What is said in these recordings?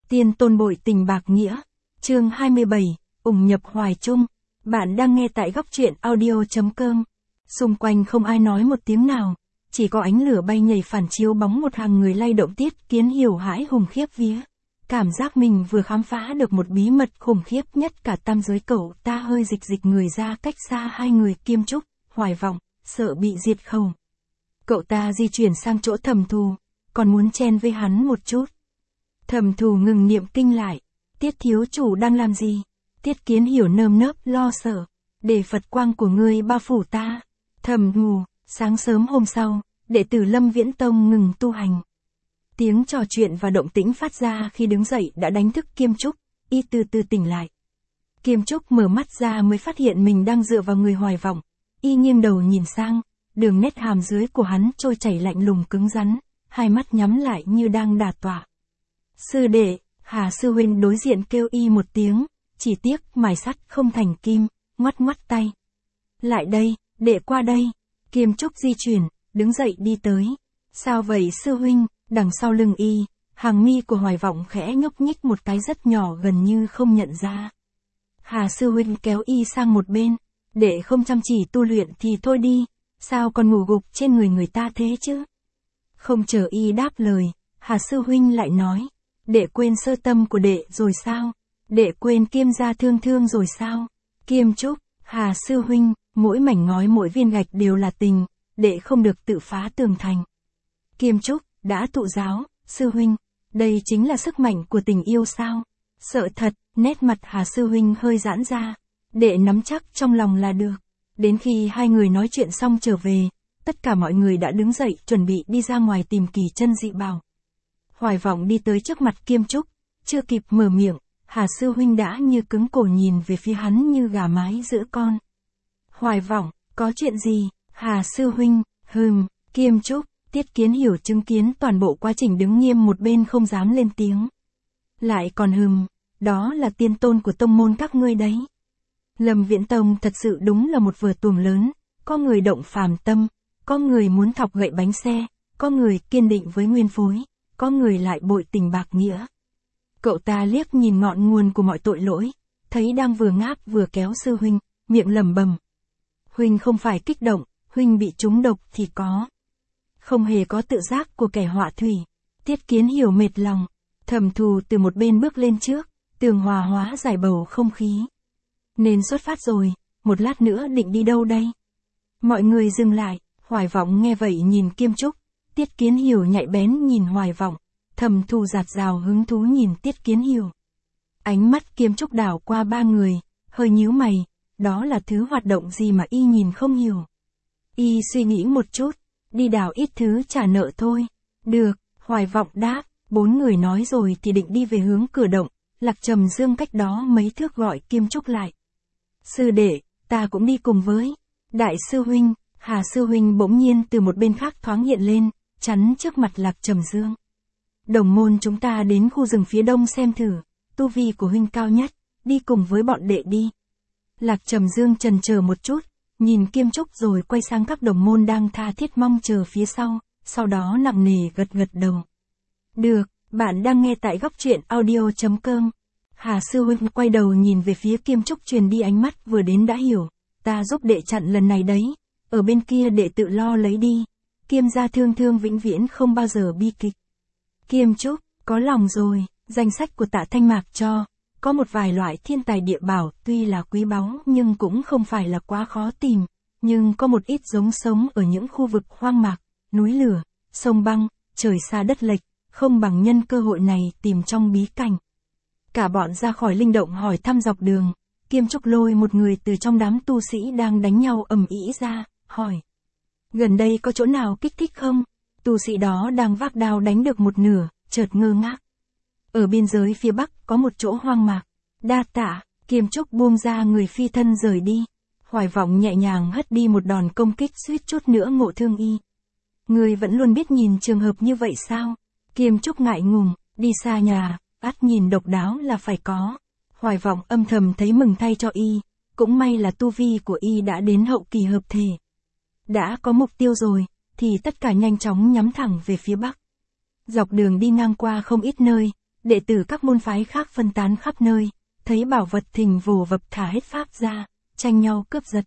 Tiên tôn bội tình bạc nghĩa. Chương 27, ủng nhập hoài chung. Bạn đang nghe tại góc truyện audio.com. Xung quanh không ai nói một tiếng nào, chỉ có ánh lửa bay nhảy phản chiếu bóng một hàng người lay động. Tiết Kiến Hiểu hãi hùng khiếp vía. Cảm giác mình vừa khám phá được một bí mật khủng khiếp nhất cả tam giới. Cậu ta hơi dịch người ra cách xa hai người Kiêm Trúc, Hoài Vọng, sợ bị diệt khẩu. Cậu ta di chuyển sang chỗ Thẩm Thù, còn muốn chen với hắn một chút. Thẩm Thù ngừng niệm kinh lại. Tiết thiếu chủ đang làm gì? Tiết Kiến Hiểu nơm nớp lo sợ. Để Phật quang của ngươi bao phủ ta. Thẩm Thù, sáng sớm hôm sau, đệ tử Lâm Viễn Tông ngừng tu hành. Tiếng trò chuyện và động tĩnh phát ra khi đứng dậy đã đánh thức Kiêm Trúc, y từ từ tỉnh lại. Kiêm Trúc mở mắt ra mới phát hiện mình đang dựa vào người Hoài Vọng, y nghiêng đầu nhìn sang, đường nét hàm dưới của hắn trôi chảy lạnh lùng cứng rắn, hai mắt nhắm lại như đang đả tọa. Sư đệ, Hà sư huynh đối diện kêu y một tiếng, chỉ tiếc mài sắt không thành kim, ngoắt tay. Lại đây, đệ qua đây. Kiêm Trúc di chuyển, đứng dậy đi tới. Sao vậy sư huynh? Đằng sau lưng y, hàng mi của Hoài Vọng khẽ nhúc nhích một cái rất nhỏ gần như không nhận ra. Hà sư huynh kéo y sang một bên. Đệ không chăm chỉ tu luyện thì thôi đi, sao còn ngủ gục trên người ta thế chứ? Không chờ y đáp lời, Hà sư huynh lại nói. Đệ quên sơ tâm của đệ rồi sao? Đệ quên Kiêm gia thương rồi sao? Kiêm Trúc, Hà sư huynh, mỗi mảnh ngói mỗi viên gạch đều là tình, đệ không được tự phá tường thành. Kiêm Trúc, đã thụ giáo, sư huynh, đây chính là sức mạnh của tình yêu sao? Sợ thật, nét mặt Hà sư huynh hơi giãn ra. Đệ nắm chắc trong lòng là được. Đến khi hai người nói chuyện xong trở về, tất cả mọi người đã đứng dậy chuẩn bị đi ra ngoài tìm kỳ chân dị bảo. Hoài Vọng đi tới trước mặt Kiêm Trúc, chưa kịp mở miệng, Hà sư huynh đã như cứng cổ nhìn về phía hắn như gà mái giữa con. Hoài Vọng, có chuyện gì? Hà sư huynh, Kiêm Trúc. Tiết Kiến Hiểu chứng kiến toàn bộ quá trình đứng nghiêm một bên không dám lên tiếng. Lại còn đó là tiên tôn của tông môn các ngươi đấy. Lâm Viễn Tông thật sự đúng là một vở tuồng lớn, có người động phàm tâm, có người muốn thọc gậy bánh xe, có người kiên định với nguyên phối, có người lại bội tình bạc nghĩa. Cậu ta liếc nhìn ngọn nguồn của mọi tội lỗi, thấy đang vừa ngáp vừa kéo sư huynh, miệng lẩm bẩm. Huynh không phải kích động, huynh bị trúng độc thì có. Không hề có tự giác của kẻ họa thủy. Tiết Kiến Hiểu mệt lòng. Thẩm Thù từ một bên bước lên trước, tường hòa hóa giải bầu không khí. Nên xuất phát rồi, một lát nữa định đi đâu đây? Mọi người dừng lại, Hoài Vọng nghe vậy nhìn Kiêm Trúc, Tiết Kiến Hiểu nhạy bén nhìn Hoài Vọng, Thẩm Thù dạt dào hứng thú nhìn Tiết Kiến Hiểu. Ánh mắt Kiêm Trúc đảo qua ba người, hơi nhíu mày, đó là thứ hoạt động gì mà y nhìn không hiểu. Y suy nghĩ một chút, đi đảo ít thứ trả nợ thôi. Được, Hoài Vọng đáp, bốn người nói rồi thì định đi về hướng cửa động. Lạc Trầm Dương cách đó mấy thước gọi Kiêm Trúc lại. Sư đệ, ta cũng đi cùng với. Đại sư huynh, Hà sư huynh bỗng nhiên từ một bên khác thoáng hiện lên, chắn trước mặt Lạc Trầm Dương. Đồng môn chúng ta đến khu rừng phía đông xem thử, tu vi của huynh cao nhất, đi cùng với bọn đệ đi. Lạc Trầm Dương chần chờ một chút, nhìn Kiêm Trúc rồi quay sang các đồng môn đang tha thiết mong chờ phía sau đó nặng nề gật đầu. Được, bạn đang nghe tại góc truyện audio.com. Hà sư huynh quay đầu nhìn về phía Kiêm Trúc truyền đi ánh mắt vừa đến đã hiểu. Ta giúp đệ chặn lần này đấy, ở bên kia đệ tự lo lấy đi. Kiêm gia thương vĩnh viễn không bao giờ bi kịch. Kiêm Trúc, có lòng rồi, danh sách của Tạ Thanh Mạc cho. Có một vài loại thiên tài địa bảo tuy là quý báu nhưng cũng không phải là quá khó tìm, nhưng có một ít giống sống ở những khu vực hoang mạc, núi lửa, sông băng, trời xa đất lệch, không bằng nhân cơ hội này tìm trong bí cảnh. Cả bọn ra khỏi linh động hỏi thăm dọc đường, Kiêm Trúc lôi một người từ trong đám tu sĩ đang đánh nhau ầm ĩ ra, hỏi. Gần đây có chỗ nào kích thích không? Tu sĩ đó đang vác đao đánh được một nửa, chợt ngơ ngác. Ở biên giới phía bắc có một chỗ hoang mạc. Đa tạ, Kiêm Trúc buông ra người phi thân rời đi. Hoài Vọng nhẹ nhàng hất đi một đòn công kích suýt chút nữa ngộ thương y. Người vẫn luôn biết nhìn trường hợp như vậy sao? Kiêm Trúc ngại ngùng, đi xa nhà, ắt nhìn độc đáo là phải có. Hoài Vọng âm thầm thấy mừng thay cho y, cũng may là tu vi của y đã đến hậu kỳ hợp thể. Đã có mục tiêu rồi, thì tất cả nhanh chóng nhắm thẳng về phía bắc. Dọc đường đi ngang qua không ít nơi, đệ tử các môn phái khác phân tán khắp nơi, thấy bảo vật thình vồ vập thả hết pháp ra, tranh nhau cướp giật.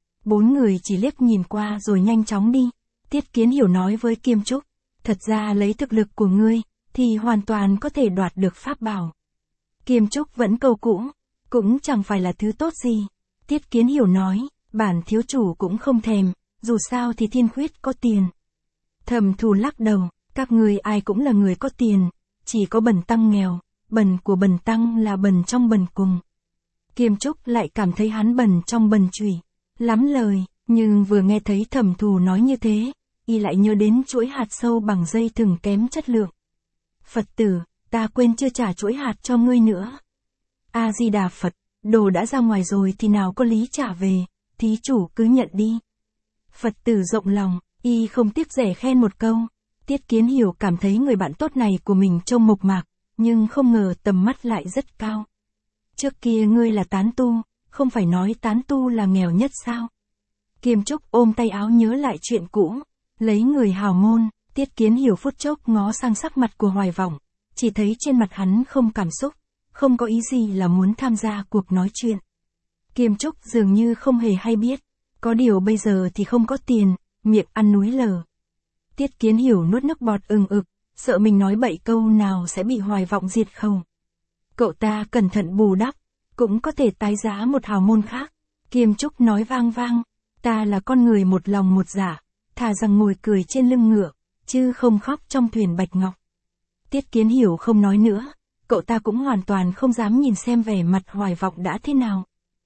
4 người chỉ liếc nhìn qua rồi nhanh chóng đi. Tiết Kiến Hiểu nói với Kiêm Trúc, thật ra lấy thực lực của ngươi, thì hoàn toàn có thể đoạt được pháp bảo. Kiêm Trúc vẫn câu cũ, cũng chẳng phải là thứ tốt gì. Tiết Kiến Hiểu nói, bản thiếu chủ cũng không thèm, dù sao thì Thiên Khuyết có tiền. Thẩm Thù lắc đầu, các ngươi ai cũng là người có tiền, chỉ có Bần tăng nghèo, bần của Bần tăng là bần trong bần cùng. Kiêm Trúc lại cảm thấy hắn bần trong bần chủy, lắm lời, nhưng vừa nghe thấy Thẩm Thù nói như thế, y lại nhớ đến chuỗi hạt sâu bằng dây thừng kém chất lượng. Phật tử, ta quên chưa trả chuỗi hạt cho ngươi nữa. A-di-đà Phật, đồ đã ra ngoài rồi thì nào có lý trả về, thí chủ cứ nhận đi. Phật tử rộng lòng, y không tiếc rẻ khen một câu. Tiết Kiến Hiểu cảm thấy người bạn tốt này của mình trông mộc mạc, nhưng không ngờ tầm mắt lại rất cao. Trước kia ngươi là tán tu, không phải nói tán tu là nghèo nhất sao? Kiêm Trúc ôm tay áo nhớ lại chuyện cũ, lấy người hào môn. Tiết Kiến Hiểu phút chốc ngó sang sắc mặt của Hoài Vọng, chỉ thấy trên mặt hắn không cảm xúc, không có ý gì là muốn tham gia cuộc nói chuyện. Kiêm Trúc dường như không hề hay biết, có điều bây giờ thì không có tiền, miệng ăn núi lở. Tiết Kiến Hiểu nuốt nước bọt ực, sợ mình nói bậy câu nào sẽ bị Hoài Vọng diệt khẩu. Cậu ta cẩn thận bù đắp, cũng có thể tái giá một hào môn khác. Kiêm Trúc nói vang vang, ta là con người một lòng một dạ, thà rằng ngồi cười trên lưng ngựa, chứ không khóc trong thuyền bạch ngọc. Tiết Kiến Hiểu không nói nữa, cậu ta cũng hoàn toàn không dám nhìn xem vẻ mặt Hoài Vọng đã thế nào.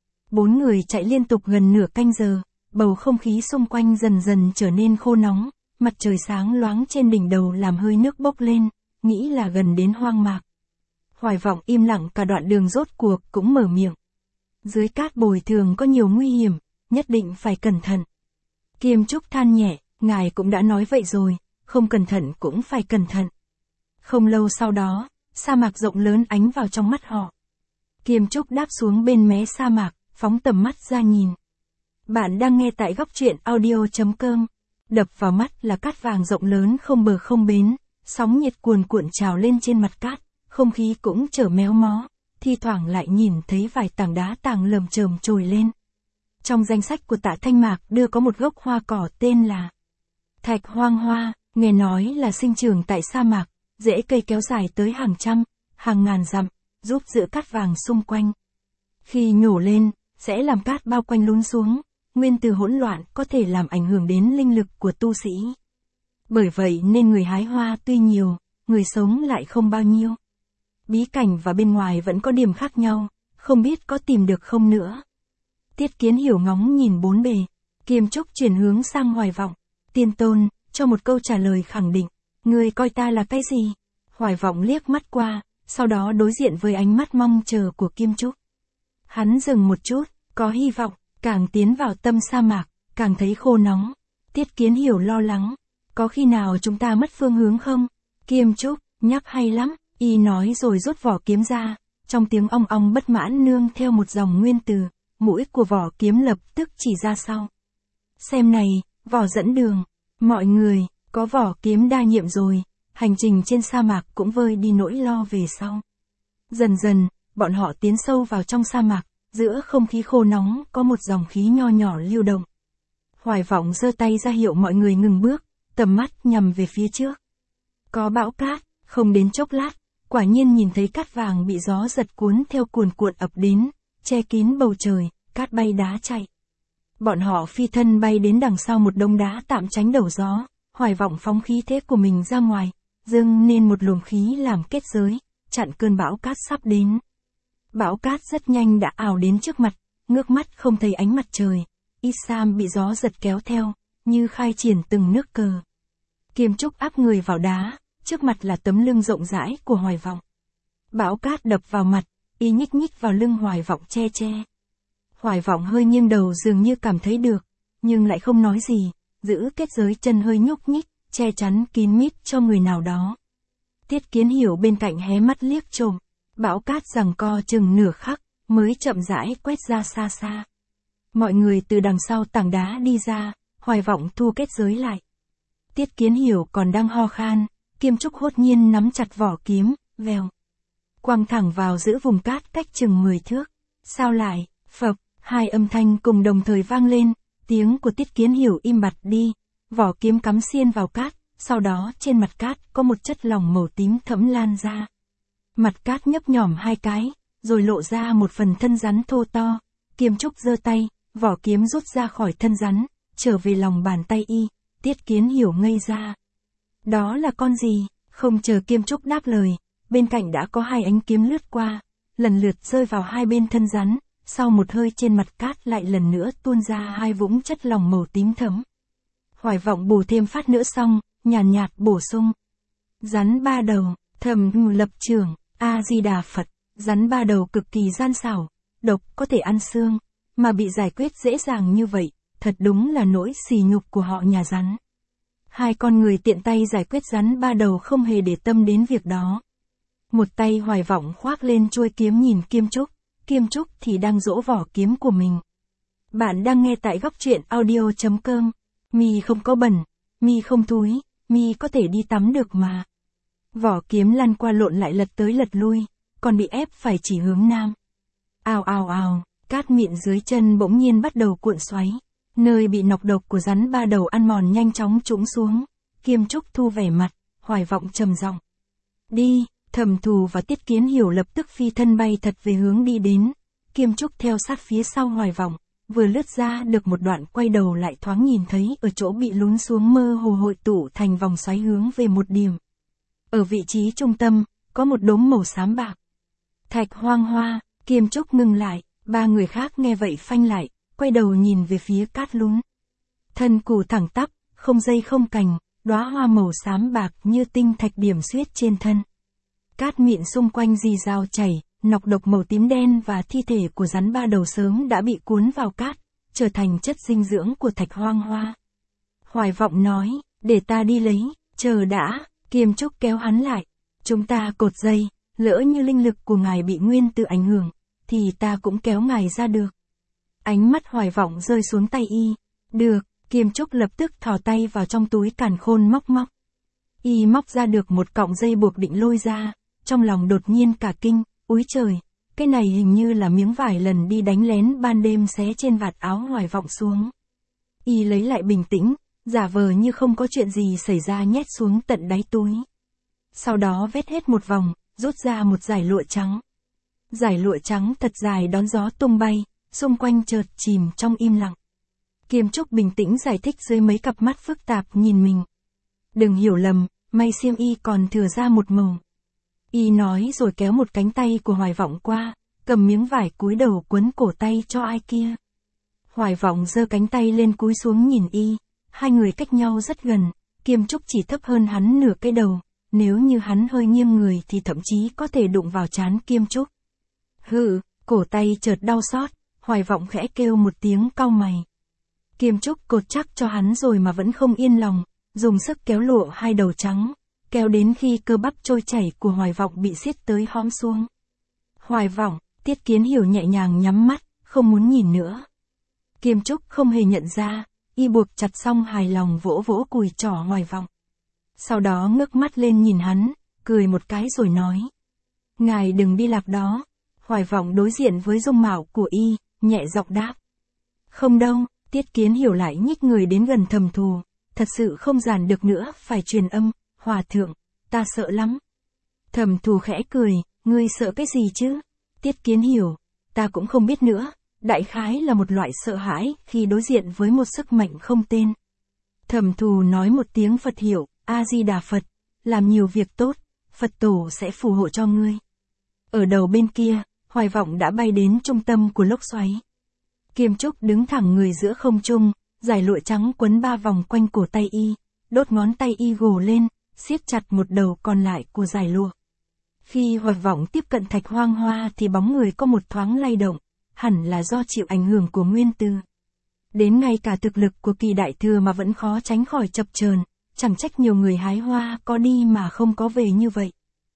4 người chạy liên tục gần nửa canh giờ, bầu không khí xung quanh dần dần trở nên khô nóng, mặt trời sáng loáng trên đỉnh đầu làm hơi nước bốc lên, nghĩ là gần đến hoang mạc. Hoài Vọng im lặng cả đoạn đường rốt cuộc cũng mở miệng. Dưới cát bồi thường có nhiều nguy hiểm, nhất định phải cẩn thận. Kiêm Trúc than nhẹ, ngài cũng đã nói vậy rồi, không cẩn thận cũng phải cẩn thận. Không lâu sau đó, sa mạc rộng lớn ánh vào trong mắt họ. Kiêm Trúc đáp xuống bên mé sa mạc, phóng tầm mắt ra nhìn. Bạn đang nghe tại góc truyện audio.com. Đập vào mắt là cát vàng rộng lớn không bờ không bến, sóng nhiệt cuồn cuộn trào lên trên mặt cát, không khí cũng trở méo mó, thi thoảng lại nhìn thấy vài tảng đá tàng lởm chởm trồi lên. Trong danh sách của Tạ Thanh Mạc đưa có một gốc hoa cỏ tên là Thạch Hoang Hoa, nghe nói là sinh trưởng tại sa mạc, rễ cây kéo dài tới hàng trăm, hàng ngàn dặm, giúp giữ cát vàng xung quanh. Khi nhổ lên, sẽ làm cát bao quanh lún xuống, nguyên từ hỗn loạn có thể làm ảnh hưởng đến linh lực của tu sĩ. Bởi vậy nên người hái hoa tuy nhiều, người sống lại không bao nhiêu. Bí cảnh và bên ngoài vẫn có điểm khác nhau, không biết có tìm được không nữa. Tiết Kiến Hiểu ngóng nhìn bốn bề, Kiêm Trúc chuyển hướng sang Hoài Vọng. Tiên Tôn, cho một câu trả lời khẳng định, ngươi coi ta là cái gì? Hoài Vọng liếc mắt qua, sau đó đối diện với ánh mắt mong chờ của Kiêm Trúc. Hắn dừng một chút, có hy vọng, càng tiến vào tâm sa mạc, càng thấy khô nóng. Tiết Kiến Hiểu lo lắng, có khi nào chúng ta mất phương hướng không? Kiêm Trúc, nhắc hay lắm, y nói rồi rút vỏ kiếm ra, trong tiếng ong ong bất mãn nương theo một dòng nguyên từ, mũi của vỏ kiếm lập tức chỉ ra sau. Xem này, vỏ dẫn đường, mọi người, có vỏ kiếm đa nhiệm rồi, hành trình trên sa mạc cũng vơi đi nỗi lo về sau. Dần dần, bọn họ tiến sâu vào trong sa mạc, giữa không khí khô nóng có một dòng khí nho nhỏ lưu động. Hoài Vọng giơ tay ra hiệu mọi người ngừng bước, tầm mắt nhằm về phía trước. Có bão cát, không đến chốc lát, quả nhiên nhìn thấy cát vàng bị gió giật cuốn theo cuồn cuộn ập đến, che kín bầu trời, cát bay đá chạy. Bọn họ phi thân bay đến đằng sau một đống đá tạm tránh đầu gió, Hoài Vọng phóng khí thế của mình ra ngoài, dâng nên một luồng khí làm kết giới, chặn cơn bão cát sắp đến. Bão cát rất nhanh đã ào đến trước mặt, ngước mắt không thấy ánh mặt trời, ít sam bị gió giật kéo theo, như khai triển từng nước cờ. Kiêm Trúc áp người vào đá, trước mặt là tấm lưng rộng rãi của Hoài Vọng. Bão cát đập vào mặt, y nhích nhích vào lưng Hoài Vọng che che. Hoài Vọng hơi nghiêng đầu dường như cảm thấy được, nhưng lại không nói gì, giữ kết giới chân hơi nhúc nhích, che chắn kín mít cho người nào đó. Tiết Kiến Hiểu bên cạnh hé mắt liếc trộm, bão cát giằng co chừng nửa khắc, mới chậm rãi quét ra xa xa. Mọi người từ đằng sau tảng đá đi ra, Hoài Vọng thu kết giới lại. Tiết Kiến Hiểu còn đang ho khan, Kiêm Trúc hốt nhiên nắm chặt vỏ kiếm, vèo. quăng thẳng vào giữa vùng cát cách chừng 10 thước. Sao lại, phập, hai âm thanh cùng đồng thời vang lên, tiếng của Tiết Kiến Hiểu im bặt đi, vỏ kiếm cắm xiên vào cát, sau đó trên mặt cát có một chất lỏng màu tím thẫm lan ra. Mặt cát nhấp nhỏm hai cái, rồi lộ ra một phần thân rắn thô to, Kiêm Trúc giơ tay, vỏ kiếm rút ra khỏi thân rắn, trở về lòng bàn tay y, Tiết Kiến Hiểu ngây ra. Đó là con gì? Không chờ Kiêm Trúc đáp lời, bên cạnh đã có hai ánh kiếm lướt qua, lần lượt rơi vào hai bên thân rắn, sau một hơi trên mặt cát lại lần nữa tuôn ra hai vũng chất lỏng màu tím thẫm. Hoài Vọng bù thêm phát nữa xong, nhàn nhạt bổ sung. Rắn ba đầu, Thầm lập trưởng, A-di-đà Phật, rắn ba đầu cực kỳ gian xảo, độc có thể ăn xương, mà bị giải quyết dễ dàng như vậy, thật đúng là nỗi sỉ nhục của họ nhà rắn. Hai con người tiện tay giải quyết rắn ba đầu không hề để tâm đến việc đó. Một tay Hoài Vọng khoác lên chuôi kiếm nhìn Kiêm Trúc thì đang dỗ vỏ kiếm của mình. Bạn đang nghe tại góc truyện audio.com. Mi không có bẩn, mi không thúi, mi có thể đi tắm được mà. Vỏ kiếm lăn qua lộn lại lật tới lật lui, còn bị ép phải chỉ hướng nam. Ào ào ào, cát mịn dưới chân bỗng nhiên bắt đầu cuộn xoáy. Nơi bị nọc độc của rắn ba đầu ăn mòn nhanh chóng trũng xuống. Kiêm Trúc thu vẻ mặt, Hoài Vọng trầm giọng. Đi, Thẩm Thù và Tiết Kiến Hiểu lập tức phi thân bay thật về hướng đi đến. Kiêm Trúc theo sát phía sau Hoài Vọng, vừa lướt ra được một đoạn quay đầu lại thoáng nhìn thấy ở chỗ bị lún xuống mơ hồ hội tụ thành vòng xoáy hướng về một điểm. Ở vị trí trung tâm, có một đốm màu xám bạc. Thạch Hoang Hoa, Kiêm Trúc ngừng lại, ba người khác nghe vậy phanh lại, quay đầu nhìn về phía cát lún. Thân củ thẳng tắp, không dây không cành, đóa hoa màu xám bạc như tinh thạch điểm xuyết trên thân. Cát mịn xung quanh rì rào chảy, nọc độc màu tím đen và thi thể của rắn ba đầu sớm đã bị cuốn vào cát, trở thành chất dinh dưỡng của Thạch Hoang Hoa. Hoài Vọng nói, để ta đi lấy, chờ đã, Kiêm Trúc kéo hắn lại. Chúng ta cột dây, lỡ như linh lực của ngài bị nguyên tử ảnh hưởng, thì ta cũng kéo ngài ra được. Ánh mắt Hoài Vọng rơi xuống tay y. Được, Kiêm Trúc lập tức thò tay vào trong túi càn khôn móc. Y móc ra được một cọng dây buộc định lôi ra, trong lòng đột nhiên cả kinh, úi trời, cái này hình như là miếng vải lần đi đánh lén ban đêm xé trên vạt áo Hoài Vọng xuống. Y lấy lại bình tĩnh, giả vờ như không có chuyện gì xảy ra nhét xuống tận đáy túi. Sau đó vét hết một vòng, rút ra một dải lụa trắng. Dải lụa trắng thật dài đón gió tung bay, xung quanh chợt chìm trong im lặng. Kiêm Trúc bình tĩnh giải thích dưới mấy cặp mắt phức tạp nhìn mình. Đừng hiểu lầm, may xiêm y còn thừa ra một màu. Y nói rồi kéo một cánh tay của Hoài Vọng qua, cầm miếng vải cúi đầu quấn cổ tay cho ai kia. Hoài Vọng giơ cánh tay lên cúi xuống nhìn y, hai người cách nhau rất gần, Kiêm Trúc chỉ thấp hơn hắn nửa cái đầu, nếu như hắn hơi nghiêng người thì thậm chí có thể đụng vào trán Kiêm Trúc. Hừ, cổ tay chợt đau xót, Hoài Vọng khẽ kêu một tiếng cau mày. Kiêm Trúc cột chắc cho hắn rồi mà vẫn không yên lòng, dùng sức kéo lụa hai đầu trắng, kéo đến khi cơ bắp trôi chảy của Hoài Vọng bị siết tới hõm xuống. Hoài Vọng, Tiết Kiến Hiểu nhẹ nhàng nhắm mắt, không muốn nhìn nữa. Kiêm Trúc không hề nhận ra, y buộc chặt xong hài lòng vỗ vỗ cùi trỏ Hoài Vọng. Sau đó ngước mắt lên nhìn hắn, cười một cái rồi nói. Ngài đừng đi lạc đó. Hoài Vọng đối diện với dung mạo của y, nhẹ giọng đáp. Không đâu, Tiết Kiến Hiểu lại nhích người đến gần Thẩm Thù, thật sự không giàn được nữa phải truyền âm, Hòa thượng, ta sợ lắm. Thẩm Thù khẽ cười, ngươi sợ cái gì chứ? Tiết Kiến Hiểu, ta cũng không biết nữa, đại khái là một loại sợ hãi khi đối diện với một sức mạnh không tên. Thẩm Thù nói một tiếng Phật hiệu, A-di-đà Phật, làm nhiều việc tốt, Phật tổ sẽ phù hộ cho ngươi. Ở đầu bên kia, Hoài Vọng đã bay đến trung tâm của lốc xoáy. Kiêm Trúc đứng thẳng người giữa không trung, dải lụa trắng quấn 3 vòng quanh cổ tay y, đốt ngón tay y gồ lên, siết chặt một đầu còn lại của dải lụa. Khi Hoài Vọng tiếp cận Thạch Hoang Hoa thì bóng người có một thoáng lay động, hẳn là do chịu ảnh hưởng của nguyên tử. Đến ngay cả thực lực của Kỳ Đại Thừa mà vẫn khó tránh khỏi chập chờn, chẳng trách nhiều người hái hoa có đi mà không có về như vậy.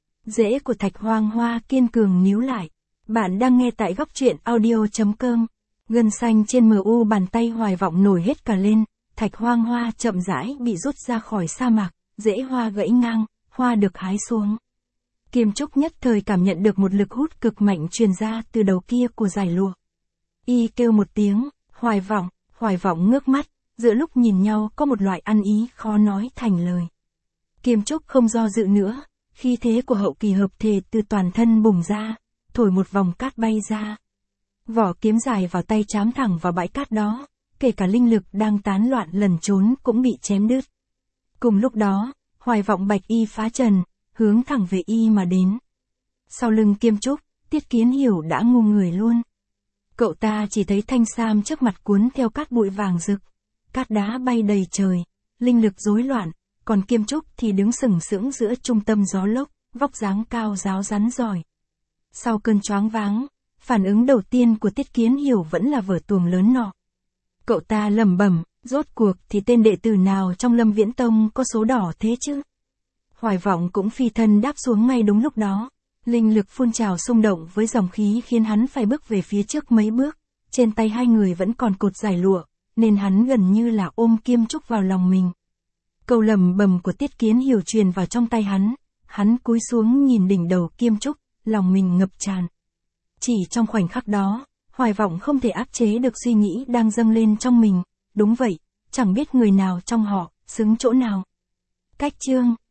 Rễ của Thạch Hoang Hoa kiên cường níu lại. Bạn đang nghe tại góc truyện audio.com. Gân xanh trên MU bàn tay Hoài Vọng nổi hết cả lên, Thạch Hoang Hoa chậm rãi bị rút ra khỏi sa mạc, rễ hoa gãy ngang, hoa được hái xuống. Kiêm Trúc nhất thời cảm nhận được một lực hút cực mạnh truyền ra từ đầu kia của dải lụa. Y kêu một tiếng, Hoài Vọng ngước mắt, giữa lúc nhìn nhau có một loại ăn ý khó nói thành lời. Kiêm Trúc không do dự nữa, khí thế của hậu kỳ hợp thể từ toàn thân bùng ra, thổi một vòng cát bay ra. Vỏ kiếm dài vào tay chám thẳng vào bãi cát đó, kể cả linh lực đang tán loạn lẩn trốn cũng bị chém đứt. Cùng lúc đó, Hoài Vọng bạch y phá trần, hướng thẳng về y mà đến. Sau lưng Kiêm Trúc, Tiết Kiến Hiểu đã ngu người luôn. Cậu ta chỉ thấy thanh sam trước mặt cuốn theo cát bụi vàng rực, cát đá bay đầy trời, linh lực rối loạn, còn Kiêm Trúc thì đứng sừng sững giữa trung tâm gió lốc, vóc dáng cao ráo rắn giỏi. Sau cơn choáng váng, phản ứng đầu tiên của Tiết Kiến Hiểu vẫn là vở tuồng lớn nọ. Cậu ta lẩm bẩm, rốt cuộc thì tên đệ tử nào trong Lâm Viễn Tông có số đỏ thế chứ? Hoài Vọng cũng phi thân đáp xuống ngay đúng lúc đó. Linh lực phun trào xung động với dòng khí khiến hắn phải bước về phía trước mấy bước. Trên tay hai người vẫn còn cột dải lụa, nên hắn gần như là ôm Kiêm Trúc vào lòng mình. Câu lẩm bẩm của Tiết Kiến Hiểu truyền vào trong tay hắn cúi xuống nhìn đỉnh đầu Kiêm Trúc, lòng mình ngập tràn. Chỉ trong khoảnh khắc đó, Hoài Vọng không thể áp chế được suy nghĩ đang dâng lên trong mình. Đúng vậy, chẳng biết người nào trong họ xứng chỗ nào. Cách chương